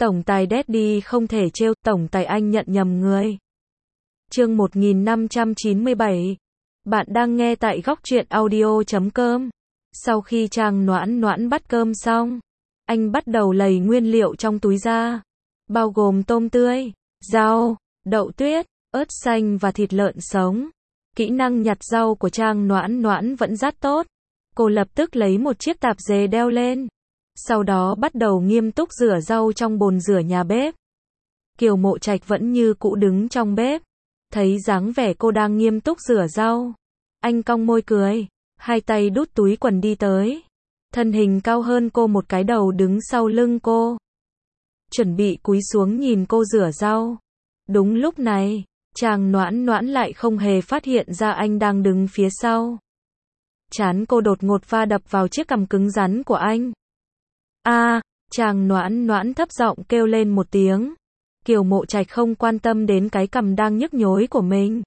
Tổng tài Daddy không thể trêu, tổng tài anh nhận nhầm người. Chương 1597. Bạn đang nghe tại góc truyện audio.com. Sau khi Trang Noãn Noãn bắt cơm xong, anh bắt đầu lầy nguyên liệu trong túi ra, bao gồm tôm tươi, rau, đậu tuyết, ớt xanh và thịt lợn sống. Kỹ năng nhặt rau của Trang Noãn Noãn vẫn rất tốt. Cô lập tức lấy một chiếc tạp dề đeo lên. Sau đó bắt đầu nghiêm túc rửa rau trong bồn rửa nhà bếp. Kiều Mộ Trạch vẫn như cũ đứng trong bếp. Thấy dáng vẻ cô đang nghiêm túc rửa rau, anh cong môi cười, hai tay đút túi quần đi tới. Thân hình cao hơn cô một cái, đầu đứng sau lưng cô, chuẩn bị cúi xuống nhìn cô rửa rau. Đúng lúc này, Trang Noãn Noãn lại không hề phát hiện ra anh đang đứng phía sau. Trán cô đột ngột va đập vào chiếc cằm cứng rắn của anh. Trang Noãn Noãn thấp giọng kêu lên một tiếng. Kiều Mộ Trạch không quan tâm đến cái cằm đang nhức nhối của mình.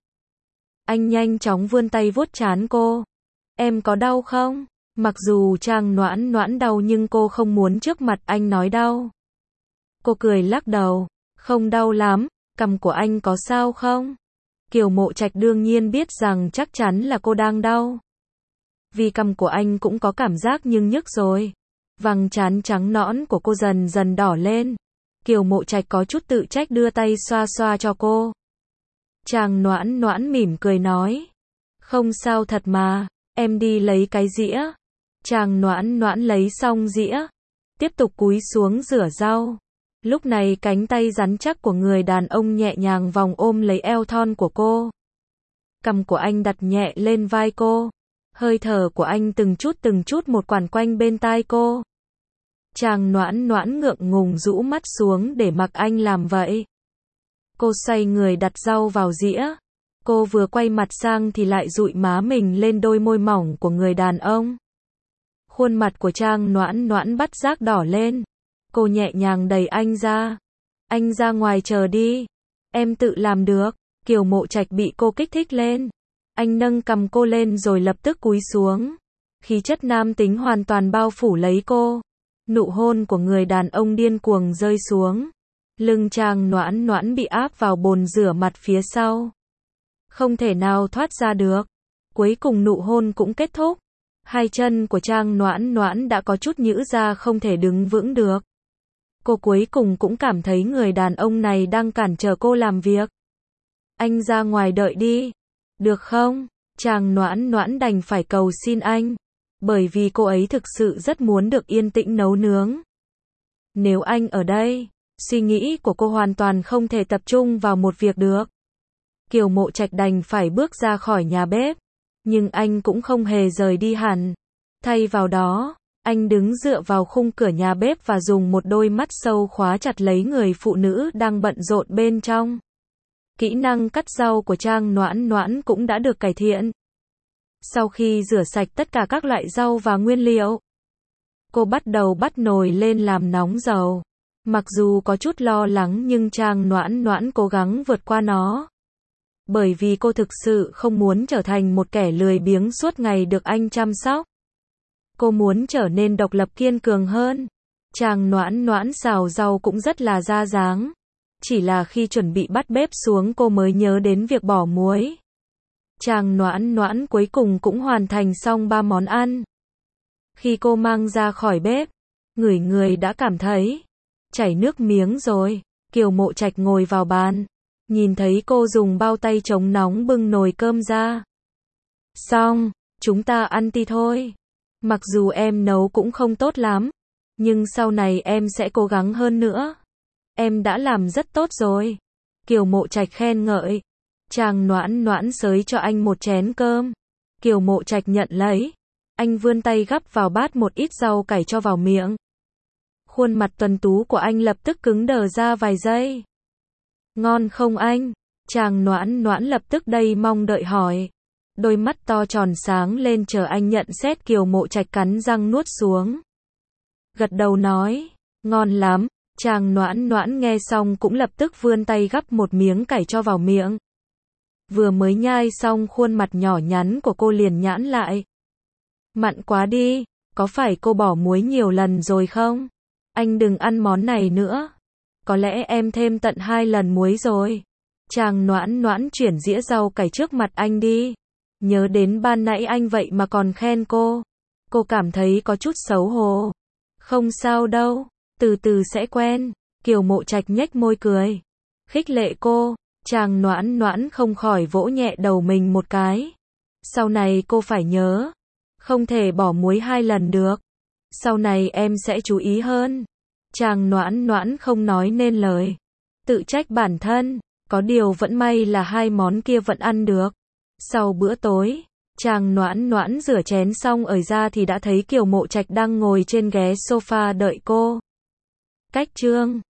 Anh nhanh chóng vươn tay vuốt trán cô. Em có đau không? Mặc dù Trang Noãn Noãn đau nhưng cô không muốn trước mặt anh nói đau. Cô cười lắc đầu. Không đau lắm, cằm của anh có sao không? Kiều Mộ Trạch đương nhiên biết rằng chắc chắn là cô đang đau. Vì cằm của anh cũng có cảm giác nhưng nhức rồi. Vầng trán trắng nõn của cô dần dần đỏ lên. Kiều Mộ Trạch có chút tự trách đưa tay xoa xoa cho cô. Trang Noãn Noãn mỉm cười nói. Không sao thật mà, em đi lấy cái dĩa. Trang Noãn Noãn lấy xong dĩa, tiếp tục cúi xuống rửa rau. Lúc này cánh tay rắn chắc của người đàn ông nhẹ nhàng vòng ôm lấy eo thon của cô. Cằm của anh đặt nhẹ lên vai cô. Hơi thở của anh từng chút một quằn quanh bên tai cô. Trang Noãn Noãn ngượng ngùng rũ mắt xuống để mặc anh làm vậy. Cô xoay người đặt rau vào dĩa. Cô vừa quay mặt sang thì lại dụi má mình lên đôi môi mỏng của người đàn ông. Khuôn mặt của Trang Noãn Noãn bắt giác đỏ lên. Cô nhẹ nhàng đẩy anh ra. Anh ra ngoài chờ đi. Em tự làm được. Kiều Mộ Trạch bị cô kích thích lên. Anh nâng cằm cô lên rồi lập tức cúi xuống. Khí chất nam tính hoàn toàn bao phủ lấy cô. Nụ hôn của người đàn ông điên cuồng rơi xuống. Lưng Trang Noãn Noãn bị áp vào bồn rửa mặt phía sau. Không thể nào thoát ra được. Cuối cùng nụ hôn cũng kết thúc. Hai chân của Trang Noãn Noãn đã có chút nhũn ra không thể đứng vững được. Cô cuối cùng cũng cảm thấy người đàn ông này đang cản trở cô làm việc. Anh ra ngoài đợi đi. Được không? Trang Noãn Noãn đành phải cầu xin anh. Bởi vì cô ấy thực sự rất muốn được yên tĩnh nấu nướng. Nếu anh ở đây, suy nghĩ của cô hoàn toàn không thể tập trung vào một việc được. Kiều Mộ Trạch đành phải bước ra khỏi nhà bếp. Nhưng anh cũng không hề rời đi hẳn. Thay vào đó, anh đứng dựa vào khung cửa nhà bếp và dùng một đôi mắt sâu khóa chặt lấy người phụ nữ đang bận rộn bên trong. Kỹ năng cắt rau của Trang Noãn Noãn cũng đã được cải thiện. Sau khi rửa sạch tất cả các loại rau và nguyên liệu, cô bắt đầu bắt nồi lên làm nóng dầu. Mặc dù có chút lo lắng nhưng Trang Noãn Noãn cố gắng vượt qua nó. Bởi vì cô thực sự không muốn trở thành một kẻ lười biếng suốt ngày được anh chăm sóc. Cô muốn trở nên độc lập kiên cường hơn. Trang Noãn Noãn xào rau cũng rất là ra dáng. Chỉ là khi chuẩn bị bắt bếp xuống cô mới nhớ đến việc bỏ muối. Trang Noãn Noãn cuối cùng cũng hoàn thành xong 3 món ăn. Khi cô mang ra khỏi bếp, ngửi người đã cảm thấy chảy nước miếng rồi. Kiều Mộ Trạch ngồi vào bàn, nhìn thấy cô dùng bao tay chống nóng bưng nồi cơm ra. Xong, chúng ta ăn đi thôi. Mặc dù em nấu cũng không tốt lắm, nhưng sau này em sẽ cố gắng hơn nữa. Em đã làm rất tốt rồi. Kiều Mộ Trạch khen ngợi. Trang Noãn Noãn xới cho anh một chén cơm. Kiều Mộ Trạch nhận lấy. Anh vươn tay gắp vào bát một ít rau cải cho vào miệng. Khuôn mặt tuấn tú của anh lập tức cứng đờ ra vài giây. Ngon không anh? Trang Noãn Noãn lập tức đầy mong đợi hỏi. Đôi mắt to tròn sáng lên chờ anh nhận xét. Kiều Mộ Trạch cắn răng nuốt xuống. Gật đầu nói. Ngon lắm. Trang Noãn Noãn nghe xong cũng lập tức vươn tay gắp một miếng cải cho vào miệng. Vừa mới nhai xong khuôn mặt nhỏ nhắn của cô liền nhãn lại. Mặn quá đi, có phải cô bỏ muối nhiều lần rồi không? Anh đừng ăn món này nữa. có lẽ em thêm tận 2 lần muối rồi. Trang Noãn Noãn chuyển dĩa rau cải trước mặt anh đi. Nhớ đến ban nãy anh vậy mà còn khen cô. Cô cảm thấy có chút xấu hổ. Không sao đâu, từ từ sẽ quen. Kiều Mộ Trạch nhếch môi cười, khích lệ cô. Trang Noãn Noãn không khỏi vỗ nhẹ đầu mình một cái. Sau này cô phải nhớ, không thể bỏ muối 2 lần được. Sau này em sẽ chú ý hơn. Trang Noãn Noãn không nói nên lời, tự trách bản thân. Có điều vẫn may là 2 món kia vẫn ăn được. Sau bữa tối, Trang Noãn Noãn rửa chén xong ở ra thì đã thấy Kiều Mộ Trạch đang ngồi trên ghế sofa đợi cô. Cách chương